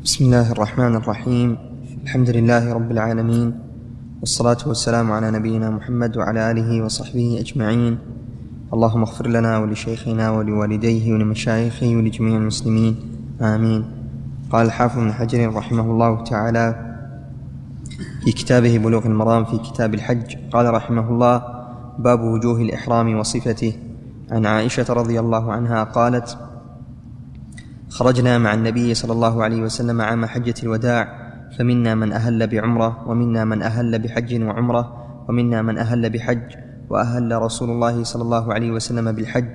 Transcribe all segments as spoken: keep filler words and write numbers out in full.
بسم الله الرحمن الرحيم. الحمد لله رب العالمين، والصلاة والسلام على نبينا محمد وعلى آله وصحبه أجمعين. اللهم اغفر لنا ولشيخنا ولوالديه ولمشايخه ولجميع المسلمين، آمين. قال الحافظ ابن حجر رحمه الله تعالى في كتابه بلوغ المرام في كتاب الحج، قال رحمه الله: باب وجوه الإحرام وصفته. عن عائشة رضي الله عنها قالت: خرجنا مع النبي صلى الله عليه وسلم عام حجة الوداع، فمنا من أهل بعمرة، ومنا من أهل بحج وعمرة، ومنا من أهل بحج، وأهل رسول الله صلى الله عليه وسلم بالحج.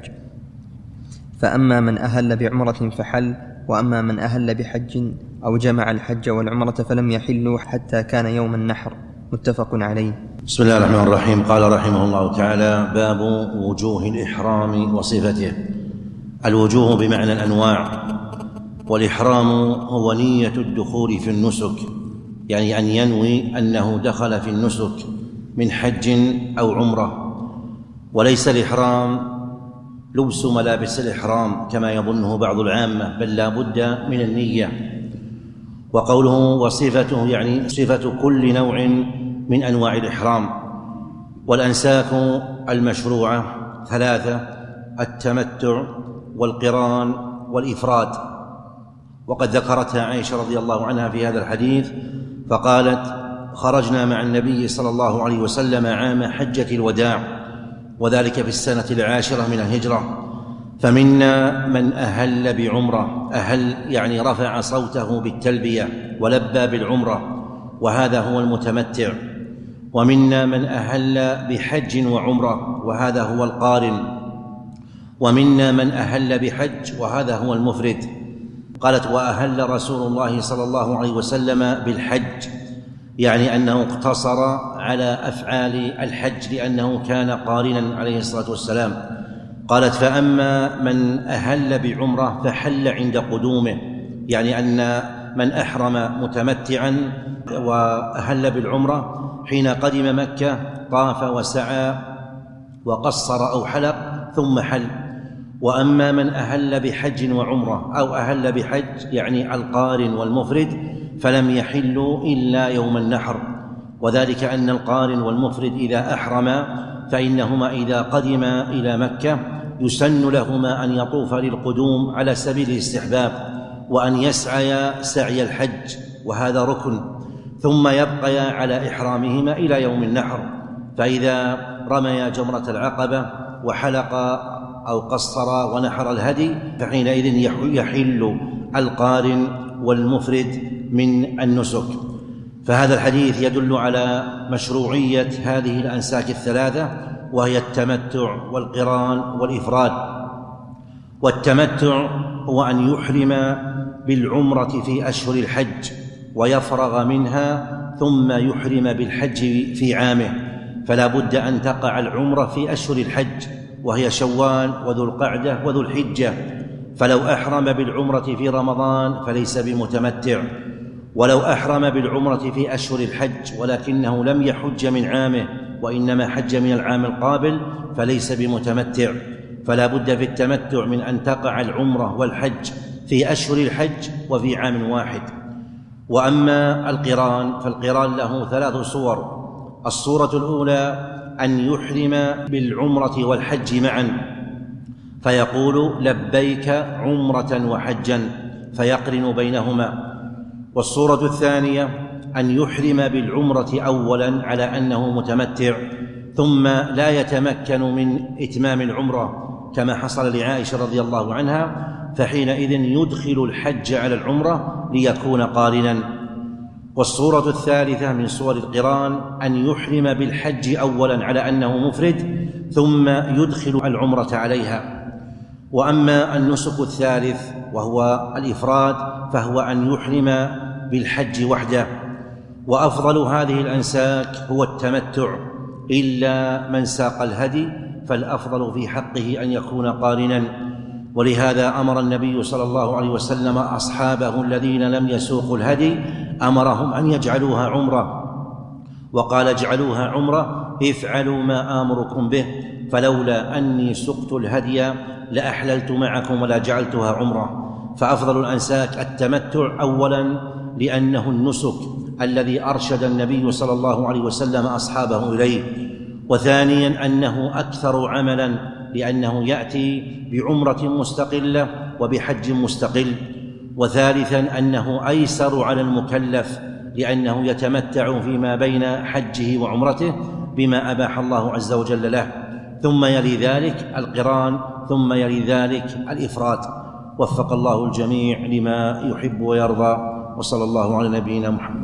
فأما من أهل بعمرة فحل، وأما من أهل بحج أو جمع الحج والعمرة فلم يحلوا حتى كان يوم النحر. متفق عليه. بسم الله الرحمن الرحيم. قال رحمه الله تعالى: باب وجوه الإحرام وصفته. الوجوه بمعنى الأنواع، والإحرام هو نية الدخول في النسك، يعني أن ينوي أنه دخل في النسك من حج أو عمرة، وليس الإحرام لبس ملابس الإحرام كما يظنه بعض العامة، بل لا بد من النية. وقوله وصفته يعني صفة كل نوع من أنواع الإحرام. والأنساك المشروعة ثلاثة: التمتع والقران والإفراد. وقد ذكرتها عائشة رضي الله عنها في هذا الحديث فقالت: خرجنا مع النبي صلى الله عليه وسلم عام حجة الوداع، وذلك في السنة العاشرة من الهجرة، فمنا من أهل بعمرة، أهل يعني رفع صوته بالتلبية ولبى بالعمرة، وهذا هو المتمتع، ومنا من أهل بحج وعمرة، وهذا هو القارن، ومنا من أهل بحج، وهذا هو المفرد. قالت: وأهل رسول الله صلى الله عليه وسلم بالحج، يعني أنه اقتصر على أفعال الحج لأنه كان قارنا عليه الصلاة والسلام. قالت: فأما من أهل بعمرة فحل عند قدومه، يعني أن من أحرم متمتعا وأهل بالعمرة حين قدم مكة طاف وسعى وقصر أو حلق ثم حل. وأما من أهل بحج وعمرة أو أهل بحج يعني القارن والمفرد فلم يحلوا إلا يوم النحر، وذلك أن القارن والمفرد إذا أحرما فإنهما إذا قدما إلى مكة يسن لهما أن يطوفا للقدوم على سبيل الاستحباب، وأن يسعيا سعي الحج، وهذا ركن، ثم يبقيا على إحرامهما إلى يوم النحر. فإذا رميا جمرة العقبة وحلقا أو قصر ونحر الهدي فحينئذ يحل القارن والمفرد من النسك. فهذا الحديث يدل على مشروعية هذه الأنساك الثلاثة، وهي التمتع والقران والإفراد. والتمتع هو أن يحرم بالعمرة في أشهر الحج ويفرغ منها ثم يحرم بالحج في عامه، فلا بد أن تقع العمرة في أشهر الحج، وهي شوال وذو القعدة وذو الحجة. فلو أحرم بالعمرة في رمضان فليس بمتمتع، ولو أحرم بالعمرة في أشهر الحج ولكنه لم يحج من عامه وإنما حج من العام القابل فليس بمتمتع. فلا بد في التمتع من أن تقع العمرة والحج في أشهر الحج وفي عام واحد. وأما القران فالقران له ثلاث صور. الصورة الأولى أن يحرم بالعمرة والحج معا فيقول لبيك عمرة وحجا فيقرن بينهما. والصورة الثانية أن يحرم بالعمرة أولا على أنه متمتع ثم لا يتمكن من إتمام العمرة كما حصل لعائشة رضي الله عنها، فحينئذ يدخل الحج على العمرة ليكون قارنا. والصورة الثالثة من صور القران أن يحرم بالحج أولا على أنه مفرد ثم يدخل العمرة عليها. وأما النسك الثالث وهو الإفراد فهو أن يحرم بالحج وحده. وأفضل هذه الأنساك هو التمتع، إلا من ساق الهدي فالأفضل في حقه أن يكون قارنا. ولهذا أمر النبي صلى الله عليه وسلم أصحابه الذين لم يسوقوا الهدي أمرهم أن يجعلوها عمرة، وقال: اجعلوها عمرة، افعلوا ما آمركم به، فلولا أني سقت الهدي لأحللت معكم ولا جعلتها عمرة. فأفضل الأنساك التمتع أولاً لأنه النسك الذي أرشد النبي صلى الله عليه وسلم أصحابه إليه، وثانياً أنه أكثر عملاً لأنه يأتي بعمرة مستقلة وبحج مستقل، وثالثاً أنه أيسر على المكلف لأنه يتمتع فيما بين حجه وعمرته بما أباح الله عز وجل له، ثم يلي ذلك القران، ثم يلي ذلك الإفراد. وفق الله الجميع لما يحب ويرضى، وصلى الله على نبينا محمد.